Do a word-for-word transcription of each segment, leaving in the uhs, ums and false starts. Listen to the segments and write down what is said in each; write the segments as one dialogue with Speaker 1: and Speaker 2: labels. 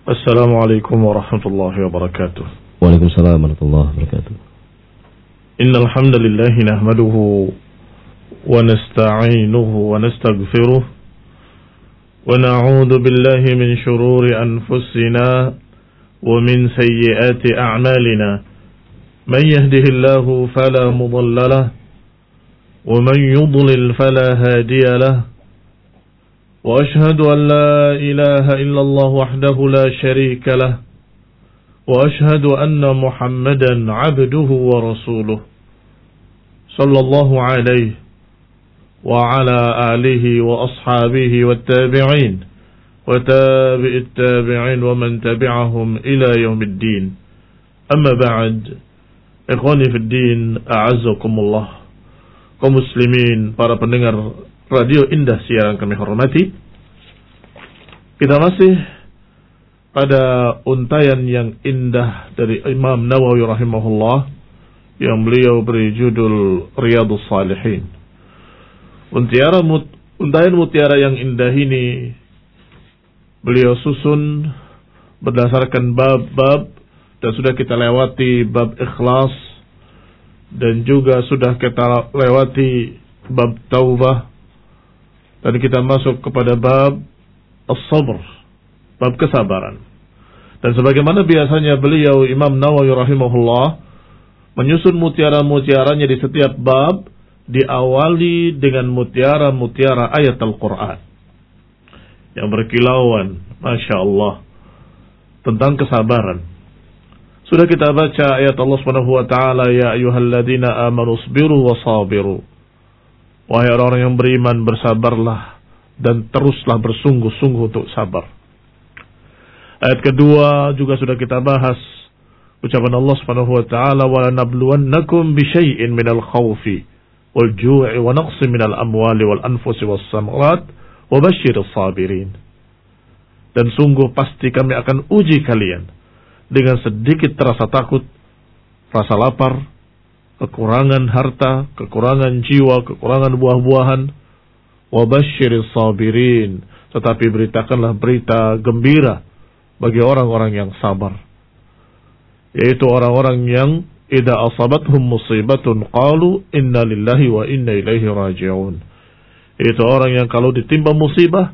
Speaker 1: Assalamualaikum warahmatullahi wabarakatuh.
Speaker 2: Waalaikumsalam warahmatullahi wabarakatuh.
Speaker 1: Innal hamdalillah nahmaduhu wa nasta'inuhu wa nastaghfiruh wa na'udzu billahi min shururi anfusina wa min sayyiati a'malina. Man yahdihillahu fala mudilla lahu wa man yudlil fala hadiya lahu. وأشهد أن لا إله إلا الله وحده لا شريك له وأشهد أن محمدا عبده ورسوله صلى الله عليه وعلى آله وأصحابه والتابعين وتابع التابعين ومن تبعهم إلى يوم الدين. أما بعد، إخواني في الدين أعزكم الله. Kaum muslimin, para pendengar Radio Indah siaran kami hormati, kita masih pada untayan yang indah dari Imam Nawawi rahimahullah yang beliau beri judul Riyadhus Shalihin. Untiara mut, untayan mutiara yang indah ini beliau susun berdasarkan bab-bab, dan sudah kita lewati bab ikhlas, dan juga sudah kita lewati bab taubah, dan kita masuk kepada bab as-sabr, bab kesabaran. Dan sebagaimana biasanya beliau Imam Nawawi rahimahullah menyusun mutiara-mutiaranya di setiap bab, diawali dengan mutiara-mutiara ayat Al-Quran yang berkilauan, Masya Allah, tentang kesabaran. Sudah kita baca ayat Allah subhanahu wa ta'ala, ya ayyuhalladzina amanu sabiru wa sabiru. Wahai orang yang beriman, bersabarlah dan teruslah bersungguh-sungguh untuk sabar. Ayat kedua juga sudah kita bahas, ucapan Allah subhanahu wa ta'ala, wa lanabluwannakum bisyai'in minal khawfi wal ju'i wa naqsi minal amwali wal anfusi was samarat wa basyiris sabirin. Dan sungguh pasti kami akan uji kalian dengan sedikit rasa takut, rasa lapar, kekurangan harta, kekurangan jiwa, kekurangan buah-buahan. Wa basyiris sabirin, tetapi beritakanlah berita gembira bagi orang-orang yang sabar, yaitu orang-orang yang idza asabathum musibatun qalu inna lillahi wa inna ilaihi raji'un. Itu orang yang kalau ditimpa musibah,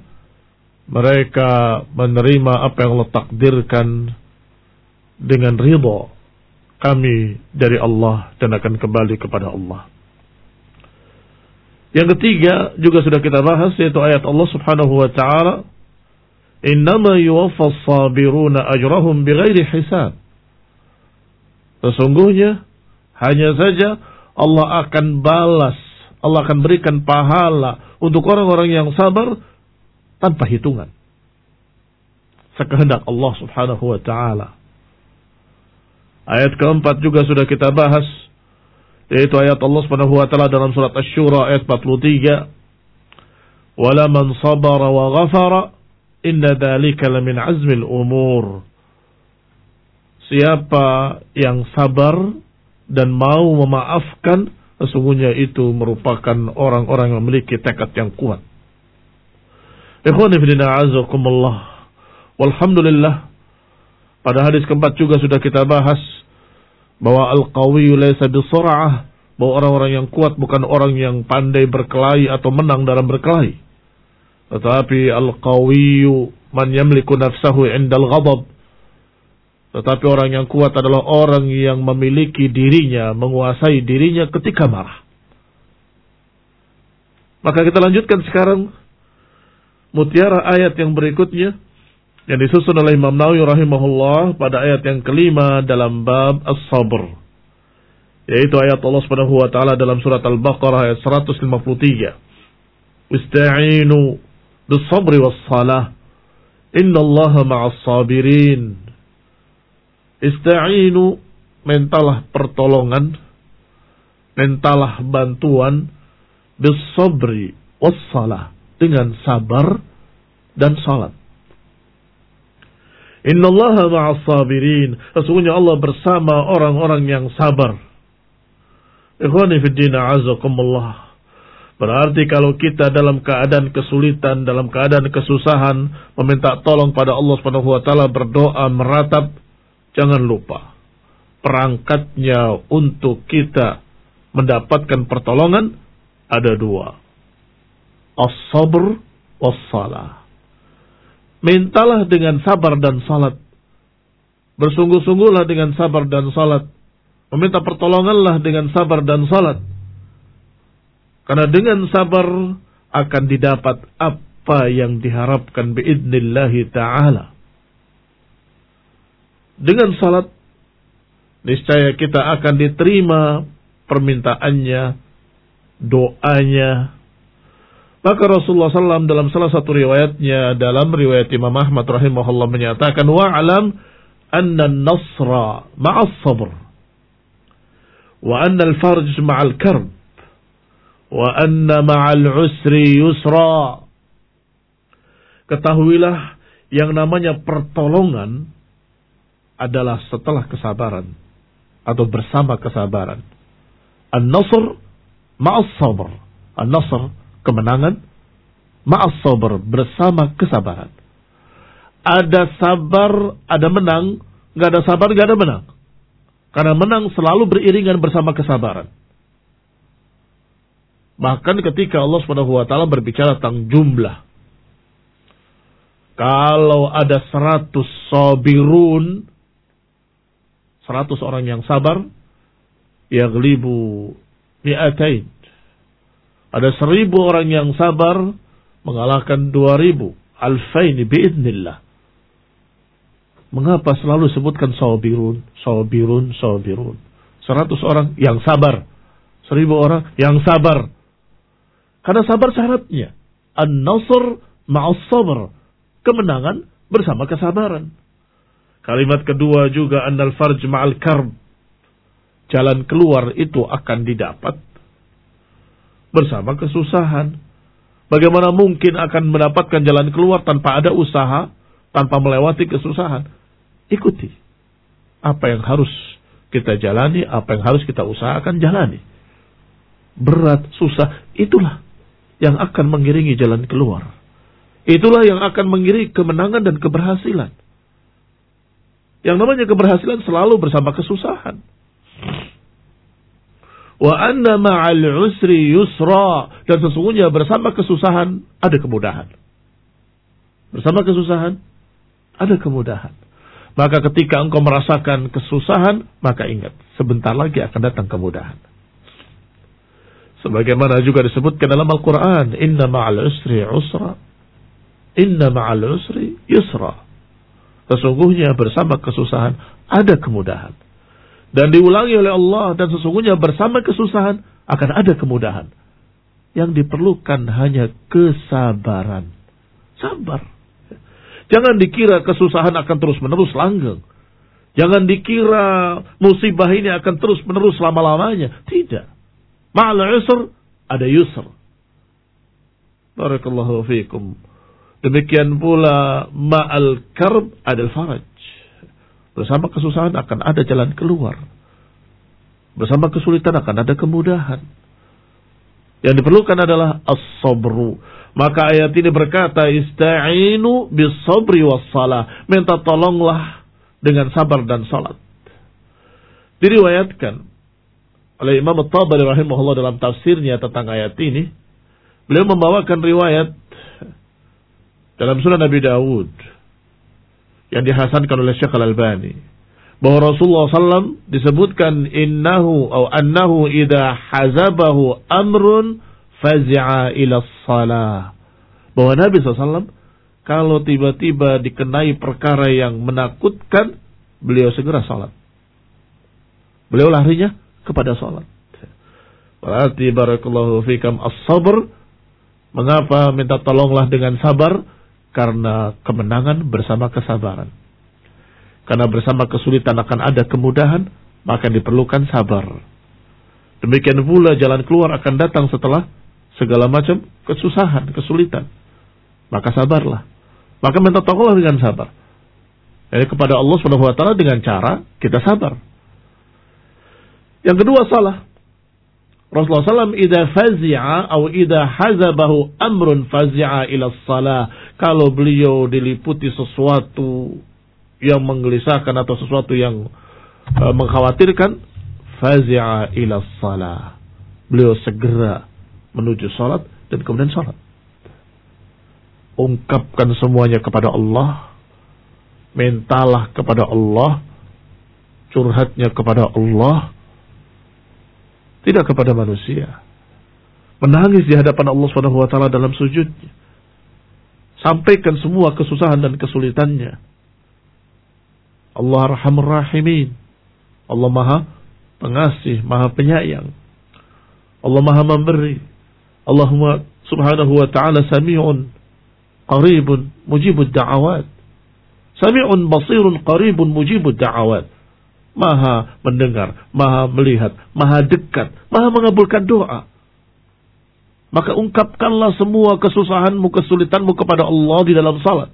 Speaker 1: mereka menerima apa yang Allah takdirkan dengan ridha, kami dari Allah dan akan kembali kepada Allah. Yang ketiga juga sudah kita bahas, yaitu ayat Allah subhanahu wa ta'ala, innama yuwaffas sabiruna ajrahum bighairi hisab. Sesungguhnya hanya saja Allah akan balas, Allah akan berikan pahala untuk orang-orang yang sabar tanpa hitungan, sekehendak Allah subhanahu wa ta'ala. Ayat keempat juga sudah kita bahas, yaitu ayat Allah subhanahu wa ta'ala dalam surat Asy-Syura ayat empat puluh tiga, wala man sabara wa ghafara inna dzalika lamin azmil umur. Siapa yang sabar dan mau memaafkan, sesungguhnya itu merupakan orang-orang yang memiliki tekad yang kuat. Ikhwani fillah a'azakumullah. Walhamdulillah, pada hadis keempat juga sudah kita bahas bahwa al-qawiyyu laysa bisur'ah, bahwa orang-orang yang kuat bukan orang yang pandai berkelahi atau menang dalam berkelahi, tetapi al-qawiyyu man yamliku nafsahu 'indal ghadab, tetapi orang yang kuat adalah orang yang memiliki dirinya, menguasai dirinya ketika marah. Maka kita lanjutkan sekarang mutiara ayat yang berikutnya yang disusun oleh Imam Nawawi rahimahullah pada ayat yang kelima dalam bab as-sabr, yaitu ayat Allah Subhanahu wa taala dalam surat Al-Baqarah ayat seratus lima puluh tiga. Ista'inu bis-sabri was-salah innallaha ma'as sabirin. Ista'inu, mintalah pertolongan, mintalah bantuan, bis-sabri was-salah, dengan sabar dan salat. Innallaha ma'as sabirin, sesungguhnya Allah bersama orang-orang yang sabar. Ikhwani fid din, a'azakumullah. Berarti kalau kita dalam keadaan kesulitan, dalam keadaan kesusahan, meminta tolong pada Allah Subhanahu wa taala, berdoa, meratap, jangan lupa perangkatnya untuk kita mendapatkan pertolongan ada dua. As-sabr was-salah. Mintalah dengan sabar dan salat. Bersungguh-sungguhlah dengan sabar dan salat. Meminta pertolonganlah dengan sabar dan salat. Karena dengan sabar akan didapat apa yang diharapkan biidnillahi ta'ala. Dengan salat, niscaya kita akan diterima permintaannya, doanya. Maka Rasulullah shallallahu alaihi wasallam dalam salah satu riwayatnya, dalam riwayat Imam Ahmad rahimahullah, menyatakan, wa'alam anna an-nasra ma'as sabr, wa anna al-farj ma'al karb, wa anna ma'al usri yusra. Ketahuilah yang namanya pertolongan adalah setelah kesabaran atau bersama kesabaran. An-nasr ma'as sabr. An-nasr, kemenangan, ma'as sabr, bersama kesabaran. Ada sabar, ada menang. Gak ada sabar, gak ada menang. Karena menang selalu beriringan bersama kesabaran. Bahkan ketika Allah subhanahu wa taala berbicara tentang jumlah, kalau ada seratus sabirun, seratus orang yang sabar, yaglibu mi'atain. Ada seribu orang yang sabar mengalahkan dua ribu. Alfaini biidnillah. Mengapa selalu sebutkan sabirun, sabirun, sabirun? Seratus orang yang sabar. Seribu orang yang sabar. Karena sabar syaratnya. An-nasr ma'as sabr. Kemenangan bersama kesabaran. Kalimat kedua juga, annal farj ma'al karb. Jalan keluar itu akan didapat bersama kesusahan. Bagaimana mungkin akan mendapatkan jalan keluar tanpa ada usaha, tanpa melewati kesusahan? Ikuti apa yang harus kita jalani, apa yang harus kita usahakan jalani. Berat, susah, itulah yang akan mengiringi jalan keluar. Itulah yang akan mengiringi kemenangan dan keberhasilan. Yang namanya keberhasilan selalu bersama kesusahan. Wa anna ma'al usri yusra. Dan sesungguhnya bersama kesusahan ada kemudahan. Bersama kesusahan ada kemudahan. Maka ketika engkau merasakan kesusahan, maka ingat, sebentar lagi akan datang kemudahan. Sebagaimana juga disebutkan dalam Al-Quran, inna ma'al usri usra, inna ma'al usri yusra. Sesungguhnya bersama kesusahan ada kemudahan. Dan diulangi oleh Allah, dan sesungguhnya bersama kesusahan akan ada kemudahan. Yang diperlukan hanya kesabaran. Sabar. Jangan dikira kesusahan akan terus-menerus langgeng. Jangan dikira musibah ini akan terus-menerus selama-lamanya. Tidak. Ma'al usr ada yusr. Barakallahu fiikum. Demikian pula ma'al karb ada faraj. Bersama kesusahan akan ada jalan keluar. Bersama kesulitan akan ada kemudahan. Yang diperlukan adalah as-sabru. Maka ayat ini berkata, ista'inu bis-sabri was-salah. Minta tolonglah dengan sabar dan salat. Diriwayatkan oleh Imam At-Tabari rahimahullah dalam tafsirnya tentang ayat ini. Beliau membawakan riwayat dalam Sunan Nabi Dawud yang dihasankan oleh Syekh Al-Albani, bahwa Rasulullah sallallahu alaihi wasallam disebutkan innahu atau annahu idza hazabahu amrun fazi'a ila shalah. Bahwa Nabi sallallahu alaihi wasallam kalau tiba-tiba dikenai perkara yang menakutkan, beliau segera salat. Beliau larinya kepada salat. Berarti barakallahu fikam as-sabr. Mengapa minta tolonglah dengan sabar? Karena kemenangan bersama kesabaran. Karena bersama kesulitan akan ada kemudahan, maka diperlukan sabar. Demikian pula jalan keluar akan datang setelah segala macam kesusahan, kesulitan. Maka sabarlah. Maka minta tolonglah dengan sabar. Jadi kepada Allah subhanahu wa taala dengan cara kita sabar. Yang kedua salah. Rasulullah sallallahu alaihi wasallam idza fazi'a atau idza hazabahu amrun fazi'a ila shalah. Kalau beliau diliputi sesuatu yang menggelisahkan atau sesuatu yang uh, mengkhawatirkan, fazi'a ila shalah. Beliau segera menuju salat dan kemudian salat. Ungkapkan semuanya kepada Allah, mintalah kepada Allah, curhatnya kepada Allah, tidak kepada manusia. Menangis di hadapan Allah Subhanahu wa taala dalam sujudnya. Sampaikan semua kesusahan dan kesulitannya. Allah Arhamur Rahimin. Allah Maha Pengasih, Maha Penyayang. Allah Maha Memberi. Allahumma Subhanahu wa taala Sami'un Qaribun Mujibud Da'awat. Sami'un Basirun Qaribun Mujibud Da'awat. Maha mendengar, maha melihat, maha dekat, maha mengabulkan doa. Maka ungkapkanlah semua kesusahanmu, kesulitanmu kepada Allah di dalam salat.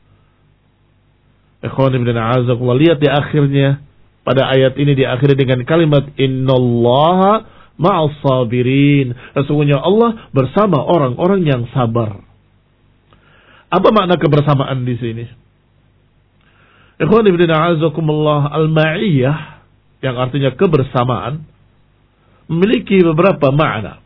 Speaker 1: Ikhwan ibn a'azakullah, lihat di akhirnya, pada ayat ini diakhiri dengan kalimat innallaha ma'as sabirin. Sesungguhnya Allah bersama orang-orang yang sabar. Apa makna kebersamaan di sini? Ikhwan ibn a'azakumullah, al-ma'iyyah yang artinya kebersamaan memiliki beberapa makna.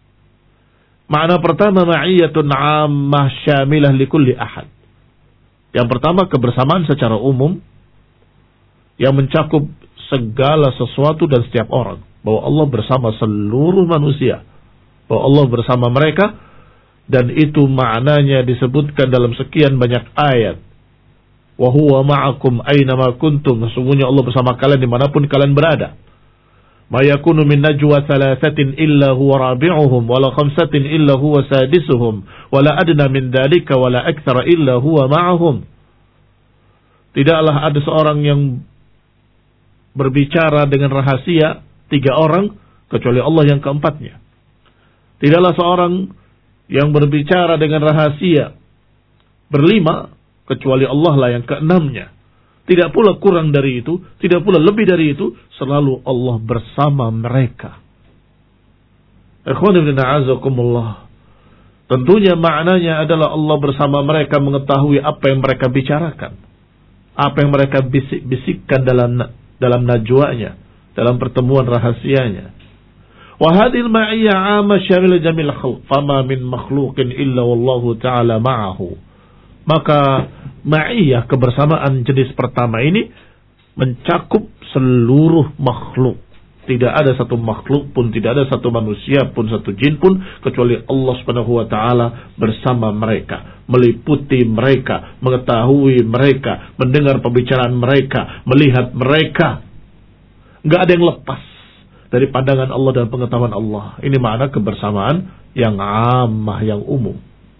Speaker 1: Makna pertama, ma'iyyatun 'ammah syamilah likulli ahad. Yang pertama, kebersamaan secara umum yang mencakup segala sesuatu dan setiap orang, bahwa Allah bersama seluruh manusia, bahwa Allah bersama mereka, dan itu maknanya disebutkan dalam sekian banyak ayat. Wa huwa ma'akum aynama kuntum. Sesungguhnya Allah bersama kalian dimanapun kalian berada. Ma yakunu min najwa thalathatin illa huwa rabi'uhum wala khamsatin illa huwa sadisuhum wala adna min dhalika wala akthara illa huwa ma'ahum. Tidaklah ada seorang yang berbicara dengan rahasia tiga orang kecuali Allah yang keempatnya. Tidaklah seorang yang berbicara dengan rahasia berlima kecuali Allah lah yang keenamnya. Tidak pula kurang dari itu, tidak pula lebih dari itu, selalu Allah bersama mereka. Ikhwan ibn a'azakumullah, tentunya maknanya adalah Allah bersama mereka, mengetahui apa yang mereka bicarakan, apa yang mereka bisik-bisikkan dalam dalam najwanya, dalam pertemuan rahasianya. Wa hadhil ma'iyyah 'amma syamil jamil khalq, fama min makhluqin illa wallahu ta'ala ma'ahu. Maka ma'iyah, kebersamaan jenis pertama ini mencakup seluruh makhluk. Tidak ada satu makhluk pun, tidak ada satu manusia pun, satu jin pun, kecuali Allah Subhanahu wa taala bersama mereka, meliputi mereka, mengetahui mereka, mendengar pembicaraan mereka, melihat mereka. Enggak ada yang lepas dari pandangan Allah dan pengetahuan Allah. Ini makna kebersamaan yang ammah, yang umum.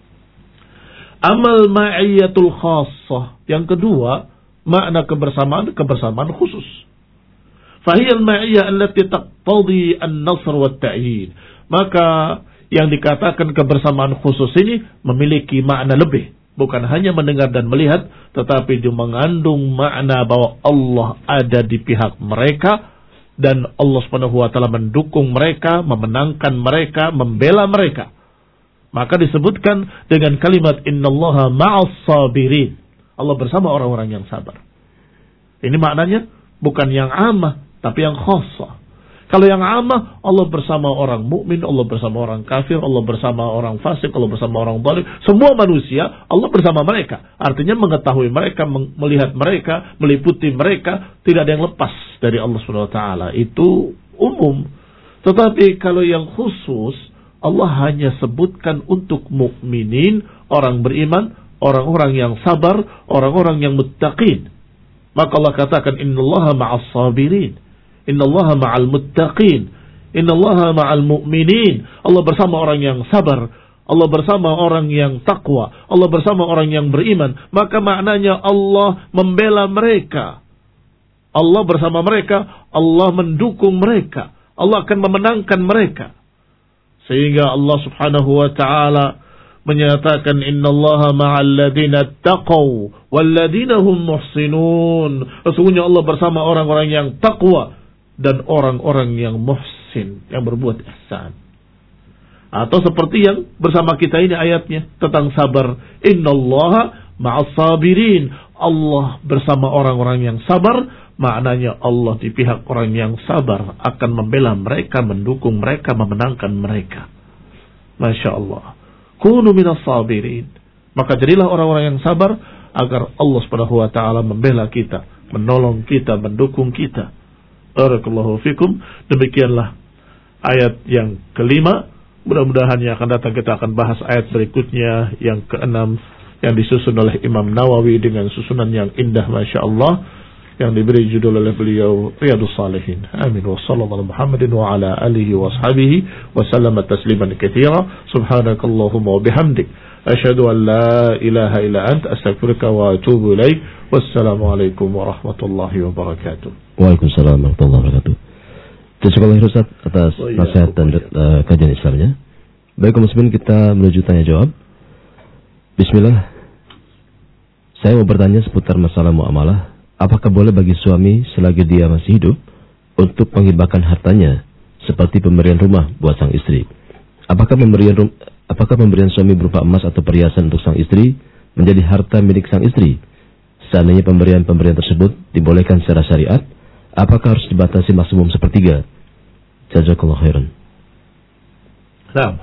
Speaker 1: Amal ma'iyyatul khassah, yang kedua, makna kebersamaan, kebersamaan khusus. Fahiyal ma'iyyah allati taqtadi an-nasr wa at-ta'yid. Maka yang dikatakan kebersamaan khusus ini memiliki makna lebih, bukan hanya mendengar dan melihat, tetapi dia mengandung makna bahwa Allah ada di pihak mereka dan Allah Subhanahu wa taala mendukung mereka, memenangkan mereka, membela mereka. Maka disebutkan dengan kalimat innallaha ma'as sabirin. Allah bersama orang-orang yang sabar. Ini maknanya bukan yang amah, tapi yang khassah. Kalau yang amah, Allah bersama orang mukmin, Allah bersama orang kafir, Allah bersama orang fasik, Allah bersama orang zalim. Semua manusia, Allah bersama mereka. Artinya mengetahui mereka, melihat mereka, meliputi mereka, tidak ada yang lepas dari Allah subhanahu wa taala. Itu umum. Tetapi kalau yang khusus, Allah hanya sebutkan untuk mukminin, orang beriman, orang-orang yang sabar, orang-orang yang muttaqin. Maka Allah katakan innallaha ma'as sabirin, innallaha ma'al muttaqin, innallaha ma'al mu'minin. Allah bersama orang yang sabar, Allah bersama orang yang takwa, Allah bersama orang yang beriman. Maka maknanya Allah membela mereka, Allah bersama mereka, Allah mendukung mereka, Allah akan memenangkan mereka. Sehingga Allah subhanahu wa ta'ala menyatakan innallaha ma'al ladina taqaw wal ladina hum muhsinun. Sesungguhnya Allah bersama orang-orang yang takwa dan orang-orang yang muhsin, yang berbuat ihsan. Atau seperti yang bersama kita ini ayatnya tentang sabar. Innallaha ma'as sabirin. Allah bersama orang-orang yang sabar. Maknanya Allah di pihak orang yang sabar, akan membela mereka, mendukung mereka, memenangkan mereka. Masya Allah. Kunu minas sabirin. Maka jadilah orang-orang yang sabar, agar Allah subhanahu wa ta'ala membela kita, menolong kita, mendukung kita. Barakallahu fikum. Demikianlah ayat yang kelima. Mudah-mudahan yang akan datang kita akan bahas ayat berikutnya yang keenam, yang disusun oleh Imam Nawawi dengan susunan yang indah, Masya Allah, yang diberi judul oleh beliau Riyadhus Shalihin. Amin. Wa sallallahu Muhammadin wa ala alihi wa ashabihi wa sallama tasliman katsira. Subhanakallahumma wa bihamdik, asyhadu an la ilaha illa anta, astaghfiruka wa atubu ilaik. Wassalamualaikum warahmatullahi wabarakatuh.
Speaker 2: Waalaikumsalam warahmatullahi wabarakatuh. Terima kasih Ustaz atas oh, iya, nasihat dan uh, kajian Islamnya. Baik kaum muslimin, kita menuju tanya jawab. Bismillah. Saya mau bertanya seputar masalah muamalah. Apakah boleh bagi suami selagi dia masih hidup untuk menghibahkan hartanya seperti pemberian rumah buat sang istri? Apakah pemberian rum, apakah pemberian suami berupa emas atau perhiasan untuk sang istri menjadi harta milik sang istri? Seandainya pemberian-pemberian tersebut dibolehkan secara syariat, apakah harus dibatasi maksimum sepertiga? Jazakallahu khairan.
Speaker 1: Nah,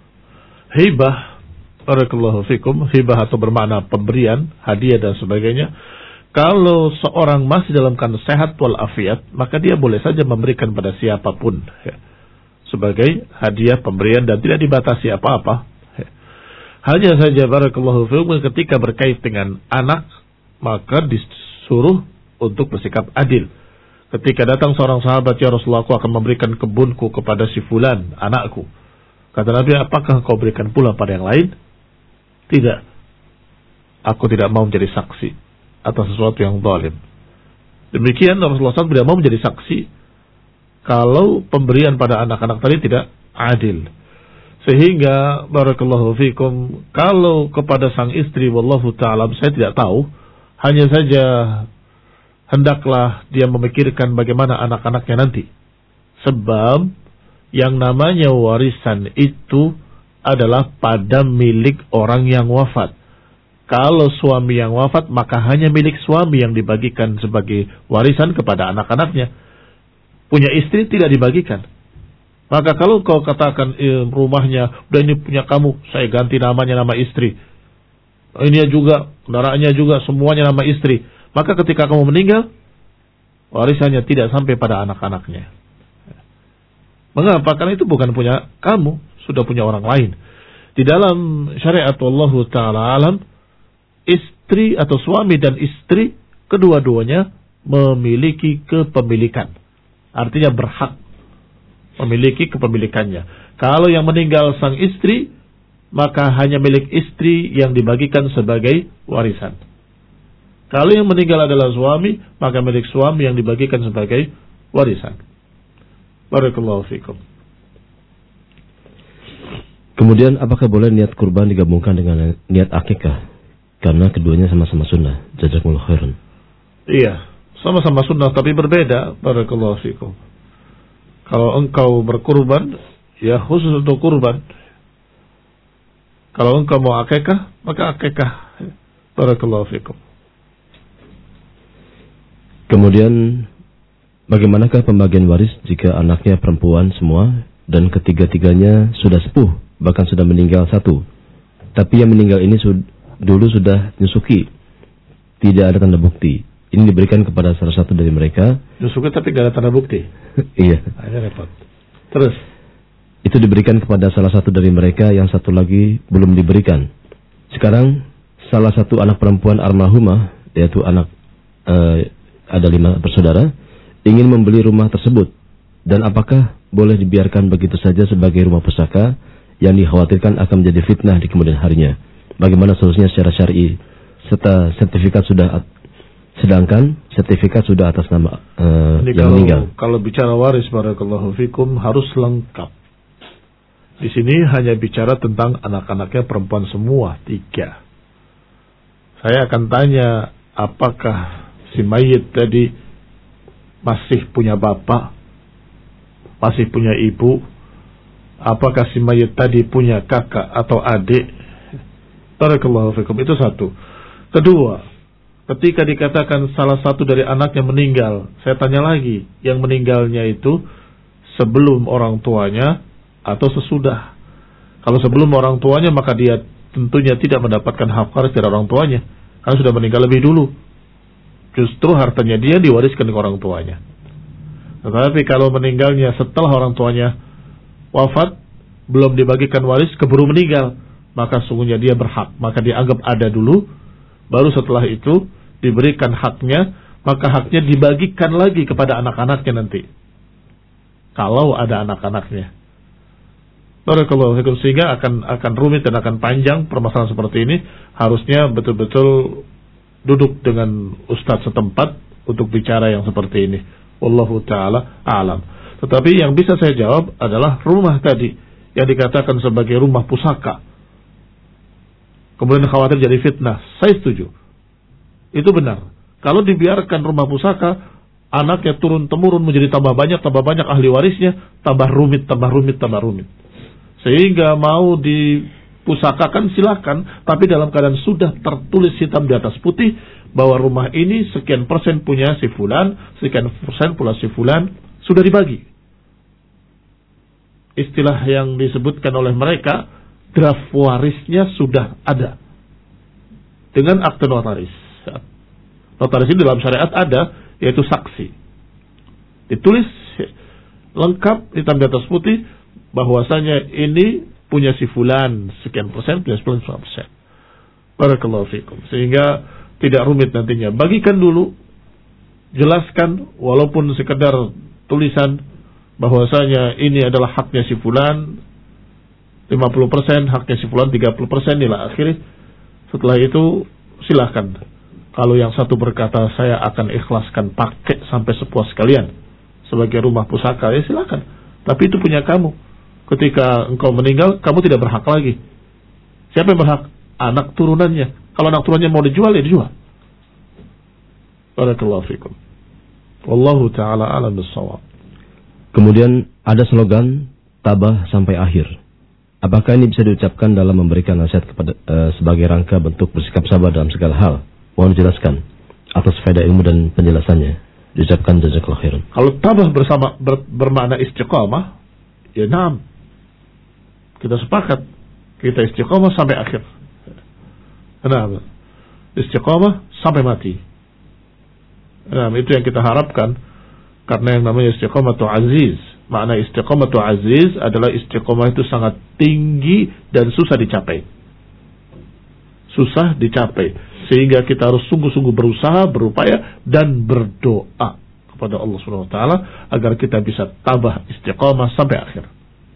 Speaker 1: hibah, barakallahu fikum, hibah atau bermakna pemberian, hadiah dan sebagainya. Kalau seorang masih dalam keadaan sehat wal afiat, maka dia boleh saja memberikan pada siapapun, ya, sebagai hadiah pemberian dan tidak dibatasi apa-apa. Ya. Hanya saja barakallahu fikum ketika berkait dengan anak, maka disuruh untuk bersikap adil. Ketika datang seorang sahabat, ya Rasulullah, aku akan memberikan kebunku kepada si fulan, anakku. Kata Nabi, apakah kau berikan pula pada yang lain? Tidak. Aku tidak mau menjadi saksi atas sesuatu yang zalim. Demikian Rasulullah shallallahu alaihi wasallam tidak mau menjadi saksi kalau pemberian pada anak-anak tadi tidak adil. Sehingga barakallahu fikum, kalau kepada sang istri, wallahu ta'ala, saya tidak tahu, hanya saja hendaklah dia memikirkan bagaimana anak-anaknya nanti. Sebab yang namanya warisan itu adalah pada milik orang yang wafat. Kalau suami yang wafat, maka hanya milik suami yang dibagikan sebagai warisan kepada anak-anaknya. Punya istri tidak dibagikan. Maka kalau kau katakan eh, rumahnya, udah ini punya kamu, saya ganti namanya nama istri. Ini juga, kendaraannya juga, semuanya nama istri. Maka ketika kamu meninggal, warisannya tidak sampai pada anak-anaknya. Mengapa? Karena itu bukan punya kamu, sudah punya orang lain. Di dalam syariat Wallahu ta'ala alam, istri atau suami dan istri, kedua-duanya memiliki kepemilikan. Artinya berhak memiliki kepemilikannya. Kalau yang meninggal sang istri, maka hanya milik istri yang dibagikan sebagai warisan. Kalau yang meninggal adalah suami, maka milik suami yang dibagikan sebagai warisan. Barakallahu fikum.
Speaker 2: Kemudian apakah boleh niat kurban digabungkan dengan niat akikah? Karena keduanya sama-sama sunnah. Jazakumullahu khairan.
Speaker 1: Iya, sama-sama sunnah tapi berbeda. Barakallahu fikum. Kalau engkau berkurban, ya khusus untuk kurban. Kalau engkau mau akikah, maka akikah. Barakallahu fikum. Kemudian, bagaimanakah pembagian waris jika anaknya perempuan semua dan ketiga-tiganya sudah sepuh, bahkan sudah meninggal satu, tapi yang meninggal ini sud- dulu sudah nyusuki, tidak ada tanda bukti. Ini diberikan kepada salah satu dari mereka. Nyusuki tapi tidak ada tanda bukti. Iya. Akhirnya repot. Terus, itu diberikan kepada salah satu dari mereka, yang satu lagi belum diberikan. Sekarang salah satu anak perempuan almarhumah, yaitu anak uh, ada lima bersaudara, ingin membeli rumah tersebut. Dan apakah boleh dibiarkan begitu saja sebagai rumah pusaka yang dikhawatirkan akan menjadi fitnah di kemudian harinya? Bagaimana solusinya secara syar'i? Serta sertifikat sudah, sedangkan sertifikat sudah atas nama uh, yang kalau, meninggal. Kalau bicara waris, barakallahu fikum, harus lengkap. Di sini hanya bicara tentang anak-anaknya perempuan semua, tiga. Saya akan tanya, apakah si mayit tadi masih punya bapak masih punya ibu, apakah si mayit tadi punya kakak atau adik. Barakallahu fikum. Itu satu. Kedua, ketika dikatakan salah satu dari anaknya meninggal, saya tanya lagi, yang meninggalnya itu sebelum orang tuanya atau sesudah? Kalau sebelum orang tuanya, maka dia tentunya tidak mendapatkan hak waris dari orang tuanya, karena sudah meninggal lebih dulu. Justru hartanya dia diwariskan ke orang tuanya. Tetapi kalau meninggalnya setelah orang tuanya wafat, belum dibagikan waris, keburu meninggal, maka sungguhnya dia berhak. Maka dianggap ada dulu, baru setelah itu diberikan haknya, maka haknya dibagikan lagi kepada anak-anaknya nanti, kalau ada anak-anaknya. Barakallahu fikum. Sehingga akan akan rumit dan akan panjang permasalahan seperti ini. Harusnya betul-betul duduk dengan ustadz setempat untuk bicara yang seperti ini. Wallahu ta'ala a'lam. Tetapi yang bisa saya jawab adalah rumah tadi yang dikatakan sebagai rumah pusaka, kemudian khawatir jadi fitnah, saya setuju. Itu benar. Kalau dibiarkan rumah pusaka, anaknya turun-temurun menjadi tambah banyak, tambah banyak ahli warisnya, tambah rumit, tambah rumit, tambah rumit. Sehingga mau dipusakakan silakan, tapi dalam keadaan sudah tertulis hitam di atas putih bahwa rumah ini sekian persen punya si fulan, sekian persen pula si fulan, sudah dibagi. Istilah yang disebutkan oleh mereka, draft warisnya sudah ada dengan akte notaris. Notaris ini dalam syariat ada, yaitu saksi. Ditulis lengkap hitam di atas putih bahwasanya ini punya si fulan sekian persen, punya si fulan sekian persen. Barakallahu fikum. Sehingga tidak rumit nantinya. Bagikan dulu, jelaskan walaupun sekedar tulisan bahwasanya ini adalah haknya si fulan lima puluh persen, haknya si fulan tiga puluh persen, ila akhirnya. Setelah itu silahkan. Kalau yang satu berkata saya akan ikhlaskan pakai sampai sepuas kalian sebagai rumah pusaka, ya silahkan. Tapi itu punya kamu. Ketika engkau meninggal, kamu tidak berhak lagi. Siapa yang berhak? Anak turunannya. Kalau anak turunannya mau dijual, ya dijual. Barakallahu fikum. Wallahu ta'ala a'lam bis-shawab.
Speaker 2: Kemudian ada slogan tabah sampai akhir. Apakah ini bisa diucapkan dalam memberikan nasihat kepada uh, sebagai rangka bentuk bersikap sabar dalam segala hal? Mohon dijelaskan atas faedah ilmu dan penjelasannya. Diucapkan jazakallahu khairan.
Speaker 1: Kalau tabah bersama ber, bermakna istiqamah, ya naam. Kita sepakat kita istiqamah sampai akhir. Naam. Istiqamah sampai mati. Naam, itu yang kita harapkan, karena yang namanya istiqamah itu aziz. Makna istiqamah itu aziz adalah istiqamah itu sangat tinggi dan susah dicapai. Susah dicapai. Sehingga kita harus sungguh-sungguh berusaha, berupaya, dan berdoa kepada Allah subhanahu wa taala agar kita bisa tabah istiqamah sampai akhir.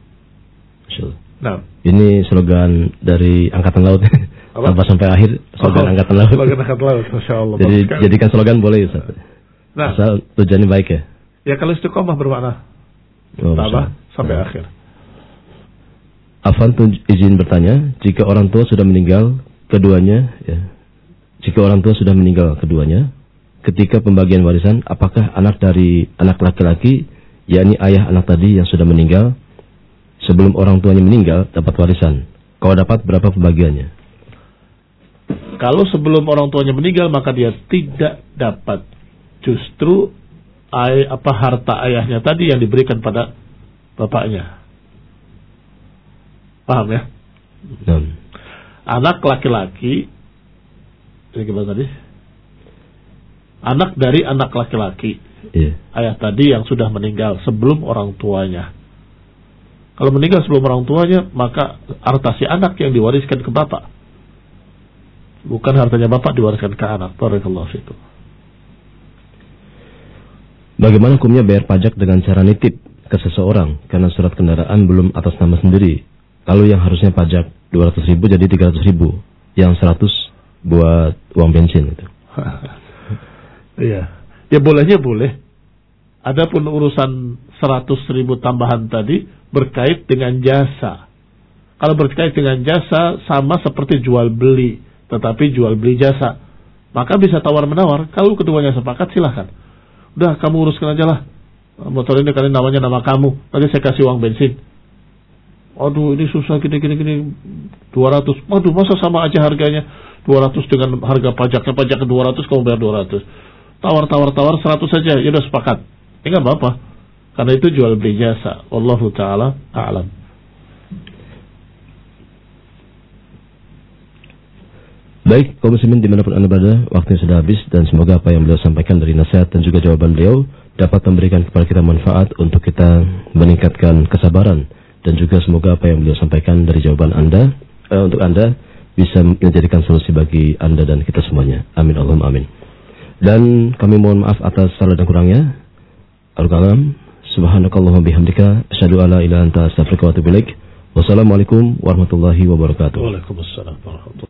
Speaker 1: Nah,
Speaker 2: ini slogan dari Angkatan Laut. Tabah sampai akhir, slogan oh, Angkatan Laut.
Speaker 1: Slogan Angkatan Laut, Masya Allah.
Speaker 2: Jadi jadikan slogan boleh, Ustaz. Nah, asal tujuannya baik ya.
Speaker 1: Ya kalau istiqamah bermakna oh, tabah sampai nah. akhir.
Speaker 2: Afan izin bertanya, jika orang tua sudah meninggal keduanya, ya, jika orang tua sudah meninggal keduanya, ketika pembagian warisan, apakah anak dari anak laki-laki, yakni ayah anak tadi yang sudah meninggal, sebelum orang tuanya meninggal dapat warisan? Kalau dapat, berapa pembagiannya?
Speaker 1: Kalau sebelum orang tuanya meninggal, maka dia tidak dapat. Justru ay, apa harta ayahnya tadi yang diberikan pada bapaknya. Paham ya?
Speaker 2: Hmm.
Speaker 1: Anak laki-laki, ini gimana tadi? Anak dari anak laki-laki, yeah. Ayah tadi yang sudah meninggal sebelum orang tuanya. Kalau meninggal sebelum orang tuanya, maka harta si anak yang diwariskan ke bapak, bukan hartanya bapak diwariskan ke anak. Barakallahu fikum.
Speaker 2: Bagaimana hukumnya bayar pajak dengan cara nitip ke seseorang karena surat kendaraan belum atas nama sendiri? Kalau yang harusnya pajak dua ratus ribu jadi tiga ratus ribu, yang seratus buat uang bensin itu.
Speaker 1: Iya, ya bolehnya boleh. Adapun urusan seratus ribu tambahan tadi berkait dengan jasa. Kalau berkait dengan jasa sama seperti jual beli, tetapi jual beli jasa, maka bisa tawar menawar. Kalau keduanya sepakat silahkan. Udah kamu uruskan aja lah,
Speaker 3: motor ini kali namanya nama kamu, nanti saya kasih uang bensin. Aduh, ini susah gini gini gini dua ratus. Waduh, masa sama aja harganya dua ratus dengan harga pajaknya, pajaknya dua ratus, kamu bayar dua ratus. Tawar-tawar-tawar seratus saja, ya udah sepakat. Ya enggak apa-apa. Karena itu jual beli jasa. Wallahu taala a'lam.
Speaker 2: Baik, kaum muslimin dimanapun Anda berada, waktunya sudah habis dan semoga apa yang beliau sampaikan dari nasihat dan juga jawaban beliau dapat memberikan kepada kita manfaat untuk kita meningkatkan kesabaran, dan juga semoga apa yang beliau sampaikan dari jawaban Anda eh, untuk Anda bisa menjadikan solusi bagi Anda dan kita semuanya. Amin Allahumma amin. Dan kami mohon maaf atas salah dan kurangnya. Al-Qalam, subhanakallahumma bihamdika, asyhadu alla ilaha illa anta, astaghfiruka wa atubu ilaik. Wassalamualaikum warahmatullahi wabarakatuh.
Speaker 3: Waalaikumsalam warahmatullahi wabarakatuh.